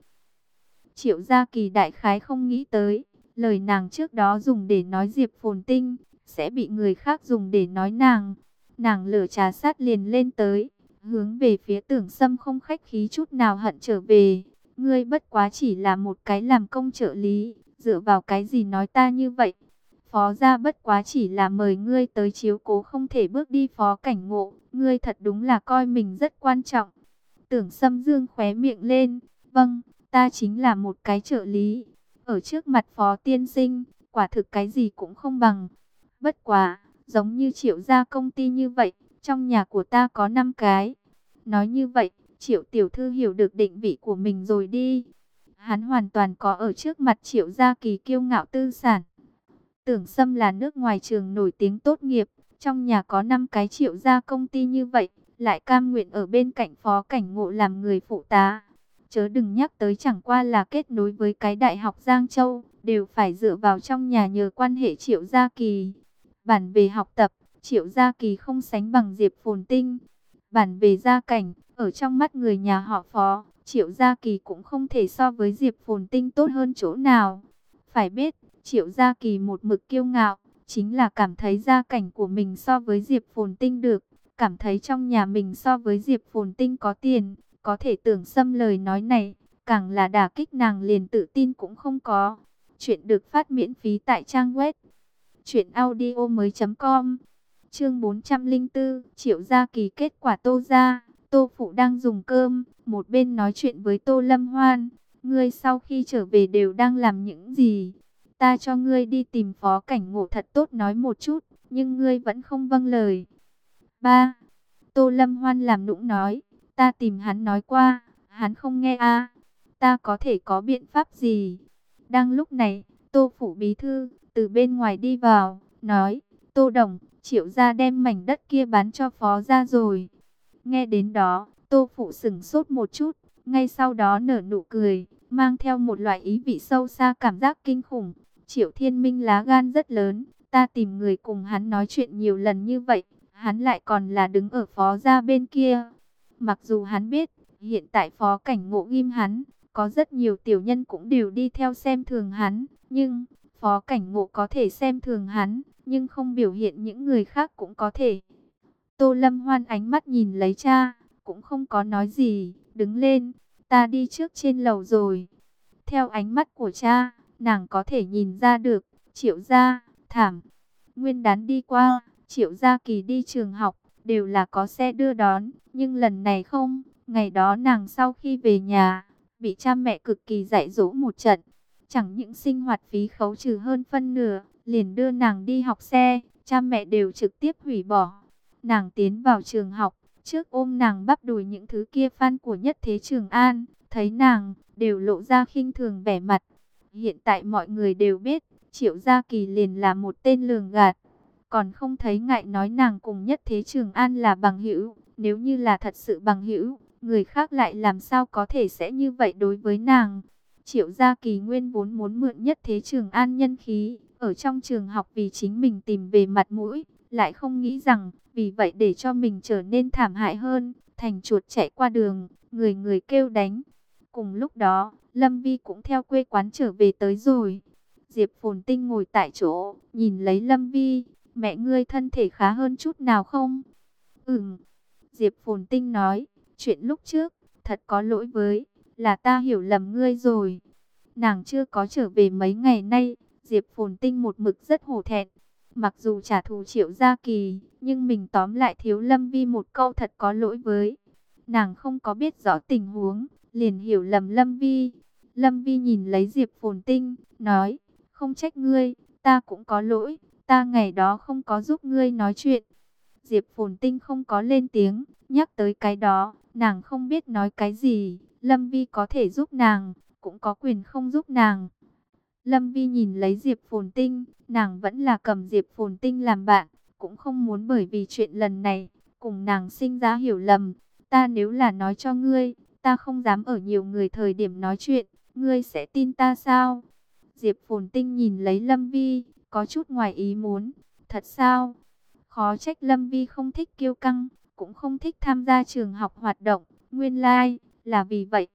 S1: Triệu Gia Kỳ đại khái không nghĩ tới, lời nàng trước đó dùng để nói Diệp Phồn Tinh, sẽ bị người khác dùng để nói nàng. Nàng lửa trà sát liền lên tới, hướng về phía Tưởng Sâm không khách khí chút nào hận trở về. Ngươi bất quá chỉ là một cái làm công trợ lý, dựa vào cái gì nói ta như vậy? Phó gia bất quá chỉ là mời ngươi tới chiếu cố không thể bước đi Phó Cảnh Ngộ, ngươi thật đúng là coi mình rất quan trọng. Tưởng Sâm dương khóe miệng lên, vâng, ta chính là một cái trợ lý. Ở trước mặt Phó tiên sinh, quả thực cái gì cũng không bằng. Bất quá, giống như Triệu gia công ty như vậy, trong nhà của ta có 5 cái. Nói như vậy, Triệu tiểu thư hiểu được định vị của mình rồi đi. Hắn hoàn toàn có ở trước mặt Triệu Gia Kỳ kiêu ngạo tư sản. Tưởng Sâm là nước ngoài trường nổi tiếng tốt nghiệp, trong nhà có 5 cái Triệu gia công ty như vậy, lại cam nguyện ở bên cạnh Phó Cảnh Ngộ làm người phụ tá. Chớ đừng nhắc tới chẳng qua là kết nối với cái Đại học Giang Châu, đều phải dựa vào trong nhà nhờ quan hệ Triệu Gia Kỳ. Bản về học tập, Triệu Gia Kỳ không sánh bằng Diệp Phồn Tinh. Bản về gia cảnh, ở trong mắt người nhà họ Phó, Triệu Gia Kỳ cũng không thể so với Diệp Phồn Tinh tốt hơn chỗ nào. Phải biết, Triệu Gia Kỳ một mực kiêu ngạo, chính là cảm thấy gia cảnh của mình so với Diệp Phồn Tinh được, cảm thấy trong nhà mình so với Diệp Phồn Tinh có tiền, có thể Tưởng Sâm lời nói này, càng là đả kích nàng liền tự tin cũng không có. Chuyện được phát miễn phí tại trang web truyệnaudiomoi.com. Chương 404, Triệu Gia Kỳ kết quả Tô gia. Tô phụ đang dùng cơm, một bên nói chuyện với Tô Lâm Hoan, ngươi sau khi trở về đều đang làm những gì? Ta cho ngươi đi tìm Phó Cảnh Ngộ thật tốt nói một chút, nhưng ngươi vẫn không vâng lời. Ba, Tô Lâm Hoan làm nũng nói, ta tìm hắn nói qua, hắn không nghe a. Ta có thể có biện pháp gì? Đang lúc này, Tô phủ bí thư từ bên ngoài đi vào, nói, Tô Đồng, Triệu gia đem mảnh đất kia bán cho Phó gia rồi. Nghe đến đó, Tô phụ sững sốt một chút, ngay sau đó nở nụ cười, mang theo một loại ý vị sâu xa cảm giác kinh khủng. Triệu Thiên Minh lá gan rất lớn, ta tìm người cùng hắn nói chuyện nhiều lần như vậy, hắn lại còn là đứng ở Phó gia bên kia. Mặc dù hắn biết, hiện tại Phó Cảnh Ngộ ghim hắn, có rất nhiều tiểu nhân cũng đều đi theo xem thường hắn, nhưng Phó Cảnh Ngộ có thể xem thường hắn, nhưng không biểu hiện những người khác cũng có thể. Tô Lâm Hoan ánh mắt nhìn lấy cha, cũng không có nói gì, đứng lên, ta đi trước trên lầu rồi. Theo ánh mắt của cha, nàng có thể nhìn ra được, Triệu gia, thảm. Nguyên đán đi qua, Triệu Gia Kỳ đi trường học, đều là có xe đưa đón, nhưng lần này không. Ngày đó nàng sau khi về nhà, bị cha mẹ cực kỳ dạy dỗ một trận. Chẳng những sinh hoạt phí khấu trừ hơn phân nửa, liền đưa nàng đi học xe, cha mẹ đều trực tiếp hủy bỏ. Nàng tiến vào trường học, trước ôm nàng bắp đùi những thứ kia fan của Nhất Thế Trường An, thấy nàng, đều lộ ra khinh thường vẻ mặt. Hiện tại mọi người đều biết, Triệu Gia Kỳ liền là một tên lường gạt, còn không thấy ngại nói nàng cùng Nhất Thế Trường An là bằng hữu. Nếu như là thật sự bằng hữu, người khác lại làm sao có thể sẽ như vậy đối với nàng. Triệu Gia Kỳ nguyên vốn muốn mượn Nhất Thế Trường An nhân khí, ở trong trường học vì chính mình tìm về mặt mũi, lại không nghĩ rằng, vì vậy để cho mình trở nên thảm hại hơn, thành chuột chạy qua đường, người người kêu đánh. Cùng lúc đó, Lâm Vi cũng theo quê quán trở về tới rồi. Diệp Phồn Tinh ngồi tại chỗ, nhìn lấy Lâm Vi, mẹ ngươi thân thể khá hơn chút nào không? Diệp Phồn Tinh nói, chuyện lúc trước, thật có lỗi với, là ta hiểu lầm ngươi rồi. Nàng chưa có trở về mấy ngày nay, Diệp Phồn Tinh một mực rất hổ thẹn. Mặc dù trả thù Triệu Gia Kỳ, nhưng mình tóm lại thiếu Lâm Vi một câu thật có lỗi với. Nàng không có biết rõ tình huống, liền hiểu lầm Lâm Vi. Lâm Vi nhìn lấy Diệp Phồn Tinh, nói, không trách ngươi, ta cũng có lỗi, ta ngày đó không có giúp ngươi nói chuyện. Diệp Phồn Tinh không có lên tiếng, nhắc tới cái đó, nàng không biết nói cái gì. Lâm Vi có thể giúp nàng, cũng có quyền không giúp nàng. Lâm Vi nhìn lấy Diệp Phồn Tinh, nàng vẫn là cầm Diệp Phồn Tinh làm bạn, cũng không muốn bởi vì chuyện lần này, cùng nàng sinh ra hiểu lầm. Ta nếu là nói cho ngươi, ta không dám ở nhiều người thời điểm nói chuyện, ngươi sẽ tin ta sao? Diệp Phồn Tinh nhìn lấy Lâm Vi, có chút ngoài ý muốn, thật sao? Khó trách Lâm Vi không thích kiêu căng, cũng không thích tham gia trường học hoạt động, nguyên lai, là vì vậy.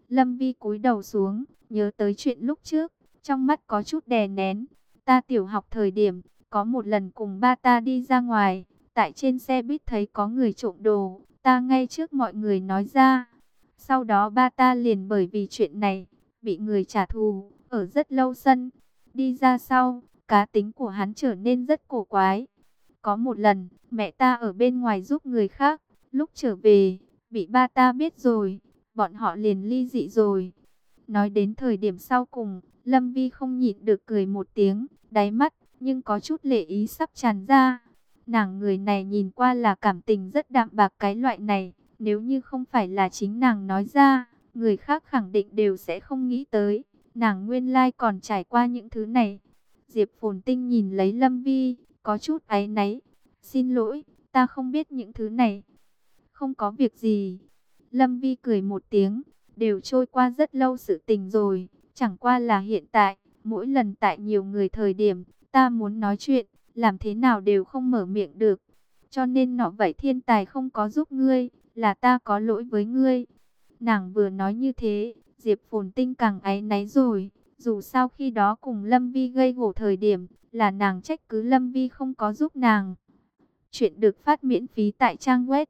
S1: Lâm Vi cúi đầu xuống, nhớ tới chuyện lúc trước, trong mắt có chút đè nén. Ta tiểu học thời điểm, có một lần cùng ba ta đi ra ngoài, tại trên xe buýt thấy có người trộm đồ, ta ngay trước mọi người nói ra. Sau đó ba ta liền bởi vì chuyện này, bị người trả thù, ở rất lâu sân. Đi ra sau, cá tính của hắn trở nên rất cổ quái. Có một lần, mẹ ta ở bên ngoài giúp người khác, lúc trở về, bị ba ta biết rồi, bọn họ liền ly dị rồi. Nói đến thời điểm sau cùng, Lâm Vi không nhịn được cười một tiếng, đáy mắt, nhưng có chút lệ ý sắp tràn ra. Nàng người này nhìn qua là cảm tình rất đạm bạc cái loại này, nếu như không phải là chính nàng nói ra, người khác khẳng định đều sẽ không nghĩ tới. Nàng nguyên lai còn trải qua những thứ này. Diệp Phồn Tinh nhìn lấy Lâm Vi, có chút áy náy. Xin lỗi, ta không biết những thứ này. Không có việc gì. Lâm Vi cười một tiếng, đều trôi qua rất lâu sự tình rồi. Chẳng qua là hiện tại, mỗi lần tại nhiều người thời điểm, ta muốn nói chuyện, làm thế nào đều không mở miệng được. Cho nên nọ vậy thiên tài không có giúp ngươi, là ta có lỗi với ngươi. Nàng vừa nói như thế, Diệp Phồn Tinh càng áy náy rồi. Dù sao khi đó cùng Lâm Vi gây gổ thời điểm, là nàng trách cứ Lâm Vi không có giúp nàng. Chuyện được phát miễn phí tại trang web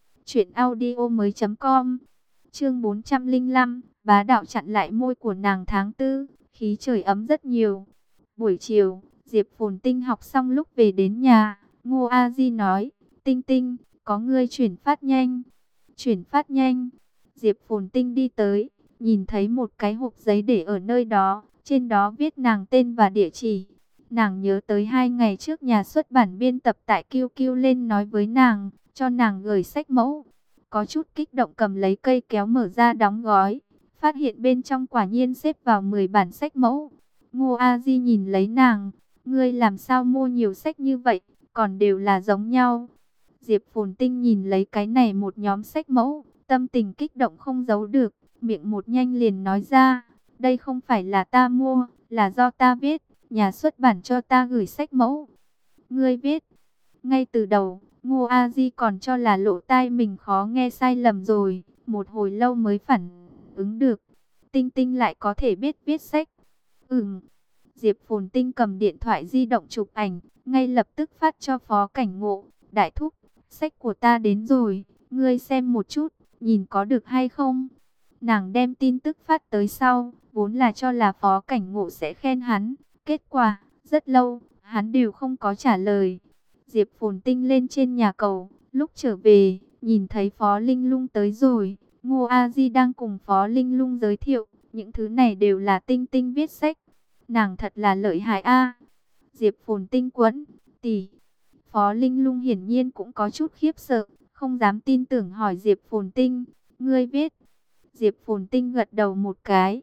S1: truyệnaudiomoi.com. Chương 405, bá đạo chặn lại môi của nàng tháng 4, khí trời ấm rất nhiều. Buổi chiều, Diệp Phồn Tinh học xong lúc về đến nhà, Ngô A Di nói, Tinh Tinh, có người chuyển phát nhanh. Chuyển phát nhanh. Diệp Phồn Tinh đi tới, nhìn thấy một cái hộp giấy để ở nơi đó, trên đó viết nàng tên và địa chỉ. Nàng nhớ tới 2 ngày trước nhà xuất bản biên tập tại QQ lên nói với nàng, cho nàng gửi sách mẫu. Có chút kích động cầm lấy cây kéo mở ra đóng gói, phát hiện bên trong quả nhiên xếp vào 10 bản sách mẫu. Ngô A Di nhìn lấy nàng, ngươi làm sao mua nhiều sách như vậy, còn đều là giống nhau. Diệp Phồn Tinh nhìn lấy cái này một nhóm sách mẫu, tâm tình kích động không giấu được, miệng một nhanh liền nói ra, đây không phải là ta mua, là do ta viết, nhà xuất bản cho ta gửi sách mẫu. Ngươi viết? Ngay từ đầu, Ngô A Di còn cho là lỗ tai mình khó nghe sai lầm rồi, một hồi lâu mới phản ứng được. Tinh Tinh lại có thể biết viết sách. Diệp Phồn Tinh cầm điện thoại di động chụp ảnh, ngay lập tức phát cho Phó Cảnh Ngộ. Đại thúc, sách của ta đến rồi, ngươi xem một chút, nhìn có được hay không? Nàng đem tin tức phát tới sau, vốn là cho là Phó Cảnh Ngộ sẽ khen hắn. Kết quả, rất lâu, hắn đều không có trả lời. Diệp Phồn Tinh lên trên nhà cầu, lúc trở về, nhìn thấy Phó Linh Lung tới rồi. Ngô A Di đang cùng Phó Linh Lung giới thiệu, những thứ này đều là Tinh Tinh viết sách. Nàng thật là lợi hại a. Diệp Phồn Tinh quẫn, tỷ. Phó Linh Lung hiển nhiên cũng có chút khiếp sợ, không dám tin tưởng hỏi Diệp Phồn Tinh, ngươi viết? Diệp Phồn Tinh gật đầu một cái,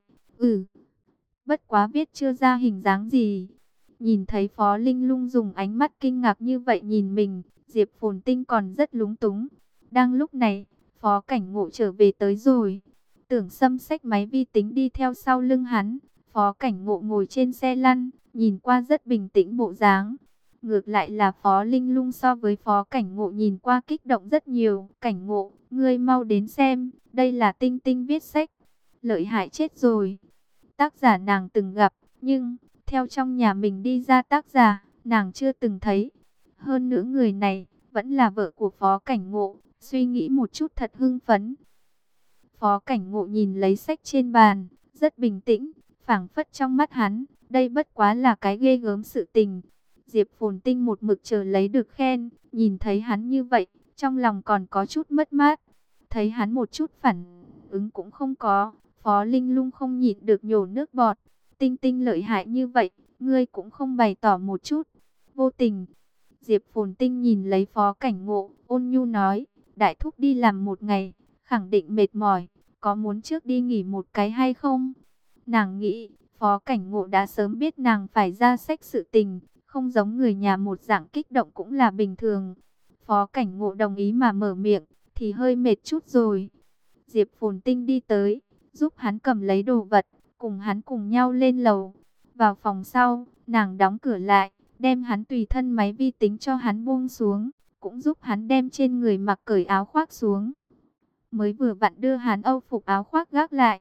S1: bất quá viết chưa ra hình dáng gì. Nhìn thấy Phó Linh Lung dùng ánh mắt kinh ngạc như vậy nhìn mình, Diệp Phồn Tinh còn rất lúng túng. Đang lúc này, Phó Cảnh Ngộ trở về tới rồi. Tưởng Sâm xách máy vi tính đi theo sau lưng hắn. Phó Cảnh Ngộ ngồi trên xe lăn, nhìn qua rất bình tĩnh bộ dáng. Ngược lại là Phó Linh Lung so với Phó Cảnh Ngộ nhìn qua kích động rất nhiều. Cảnh Ngộ, ngươi mau đến xem, đây là Tinh Tinh viết sách. Lợi hại chết rồi. Tác giả nàng từng gặp, nhưng theo trong nhà mình đi ra tác giả, nàng chưa từng thấy. Hơn nữa người này, vẫn là vợ của Phó Cảnh Ngộ, suy nghĩ một chút thật hưng phấn. Phó Cảnh Ngộ nhìn lấy sách trên bàn, rất bình tĩnh, phảng phất trong mắt hắn, đây bất quá là cái ghê gớm sự tình. Diệp Phồn Tinh một mực chờ lấy được khen, nhìn thấy hắn như vậy, trong lòng còn có chút mất mát. Thấy hắn một chút phản ứng cũng không có, Phó Linh Lung không nhịn được nhổ nước bọt. Tinh Tinh lợi hại như vậy, ngươi cũng không bày tỏ một chút. Vô tình. Diệp Phồn Tinh nhìn lấy Phó Cảnh Ngộ, ôn nhu nói, đại thúc đi làm một ngày, khẳng định mệt mỏi, có muốn trước đi nghỉ một cái hay không? Nàng nghĩ, Phó Cảnh Ngộ đã sớm biết nàng phải ra sách sự tình, không giống người nhà một dạng kích động cũng là bình thường. Phó Cảnh Ngộ đồng ý mà mở miệng, thì hơi mệt chút rồi. Diệp Phồn Tinh đi tới, giúp hắn cầm lấy đồ vật, cùng hắn cùng nhau lên lầu. Vào phòng sau, nàng đóng cửa lại, đem hắn tùy thân máy vi tính cho hắn buông xuống, cũng giúp hắn đem trên người mặc cởi áo khoác xuống. Mới vừa vặn đưa hắn âu phục áo khoác gác lại,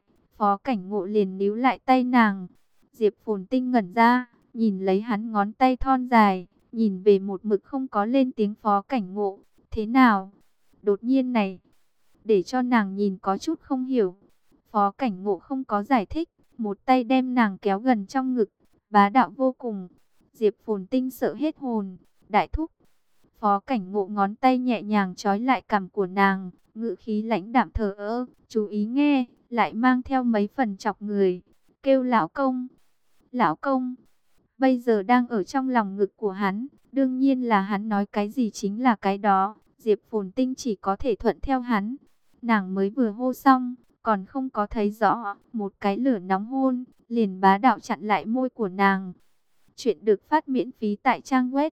S1: Phó Cảnh Ngộ liền níu lại tay nàng. Diệp Phồn Tinh ngẩn ra, nhìn lấy hắn ngón tay thon dài, nhìn về một mực không có lên tiếng Phó Cảnh Ngộ. Thế nào? Đột nhiên này, để cho nàng nhìn có chút không hiểu. Phó Cảnh Ngộ không có giải thích, một tay đem nàng kéo gần trong ngực, bá đạo vô cùng. Diệp Phồn Tinh sợ hết hồn. Đại thúc. Phó Cảnh Ngộ ngón tay nhẹ nhàng trói lại cằm của nàng, ngữ khí lãnh đạm thờ ơ, chú ý nghe, lại mang theo mấy phần chọc người. Kêu lão công. Lão công. Bây giờ đang ở trong lòng ngực của hắn, đương nhiên là hắn nói cái gì chính là cái đó. Diệp Phồn Tinh chỉ có thể thuận theo hắn. Nàng mới vừa hô xong, còn không có thấy rõ, một cái lửa nóng hôn, liền bá đạo chặn lại môi của nàng. Chuyện được phát miễn phí tại trang web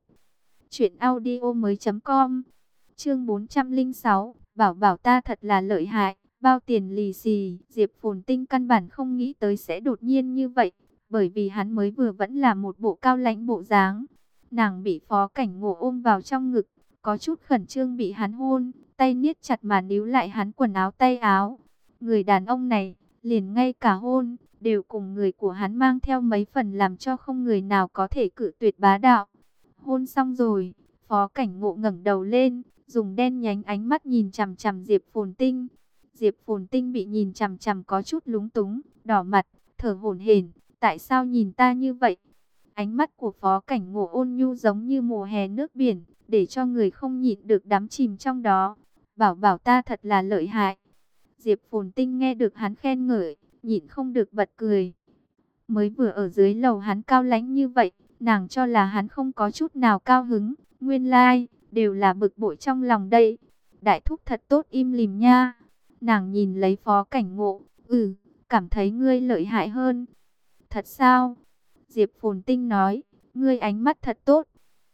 S1: truyệnaudiomoi.com. Chương 406, bảo bảo ta thật là lợi hại, bao tiền lì xì. Diệp Phồn Tinh căn bản không nghĩ tới sẽ đột nhiên như vậy, bởi vì hắn mới vừa vẫn là một bộ cao lãnh bộ dáng. Nàng bị Phó Cảnh Ngộ ôm vào trong ngực, có chút khẩn trương bị hắn hôn, tay niết chặt mà níu lại hắn quần áo tay áo. Người đàn ông này, liền ngay cả hôn, đều cùng người của hắn mang theo mấy phần làm cho không người nào có thể cự tuyệt bá đạo. Hôn xong rồi, Phó Cảnh Ngộ ngẩng đầu lên, dùng đen nhánh ánh mắt nhìn chằm chằm Diệp Phồn Tinh. Diệp Phồn Tinh bị nhìn chằm chằm có chút lúng túng, đỏ mặt, thở hổn hển. Tại sao nhìn ta như vậy? Ánh mắt của Phó Cảnh Ngộ ôn nhu giống như mùa hè nước biển, để cho người không nhịn được đắm chìm trong đó. Bảo bảo ta thật là lợi hại. Diệp Phồn Tinh nghe được hắn khen ngợi, nhịn không được bật cười. Mới vừa ở dưới lầu hắn cao lãnh như vậy, nàng cho là hắn không có chút nào cao hứng. Nguyên lai, đều là bực bội trong lòng đây. Đại thúc thật tốt im lìm nha. Nàng nhìn lấy Phó Cảnh Ngộ, cảm thấy ngươi lợi hại hơn. Thật sao? Diệp Phồn Tinh nói, ngươi ánh mắt thật tốt.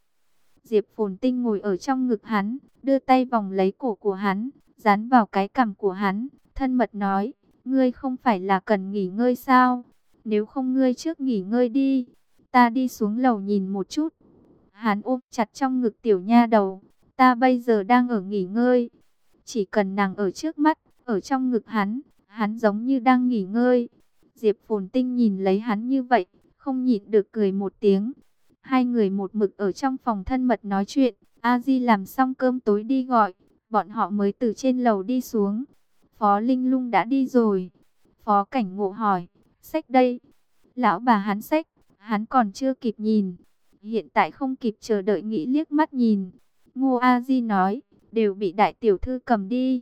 S1: Diệp Phồn Tinh ngồi ở trong ngực hắn, đưa tay vòng lấy cổ của hắn, dán vào cái cằm của hắn, thân mật nói, ngươi không phải là cần nghỉ ngơi sao? Nếu không ngươi trước nghỉ ngơi đi, ta đi xuống lầu nhìn một chút. Hắn ôm chặt trong ngực tiểu nha đầu, ta bây giờ đang ở nghỉ ngơi. Chỉ cần nàng ở trước mắt, ở trong ngực hắn giống như đang nghỉ ngơi. Diệp Phồn Tinh nhìn lấy hắn như vậy, không nhịn được cười một tiếng. Hai người một mực ở trong phòng thân mật nói chuyện. A Di làm xong cơm tối đi gọi, bọn họ mới từ trên lầu đi xuống. Phó Linh Lung đã đi rồi. Phó Cảnh Ngộ hỏi, xách đây. Lão bà hắn xách, hắn còn chưa kịp nhìn. Hiện tại không kịp chờ đợi nghĩ liếc mắt nhìn. Ngô A Di nói, đều bị đại tiểu thư cầm đi.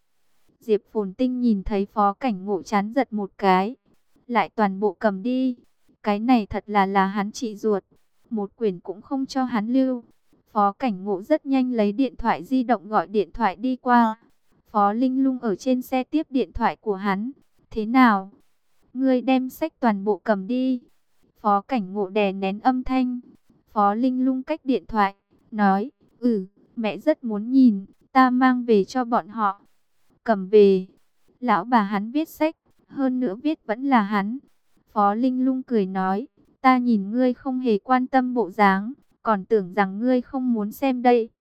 S1: Diệp Phồn Tinh nhìn thấy Phó Cảnh Ngộ chán giật một cái. Lại toàn bộ cầm đi. Cái này thật là hắn chị ruột. Một quyển cũng không cho hắn lưu. Phó Cảnh Ngộ rất nhanh lấy điện thoại di động gọi điện thoại đi qua. Phó Linh Lung ở trên xe tiếp điện thoại của hắn. Thế nào? Ngươi đem sách toàn bộ cầm đi. Phó Cảnh Ngộ đè nén âm thanh. Phó Linh Lung cách điện thoại, nói, mẹ rất muốn nhìn, ta mang về cho bọn họ. Cầm về. Lão bà hắn viết sách, hơn nữa viết vẫn là hắn. Phó Linh Lung cười nói, ta nhìn ngươi không hề quan tâm bộ dáng, còn tưởng rằng ngươi không muốn xem đây.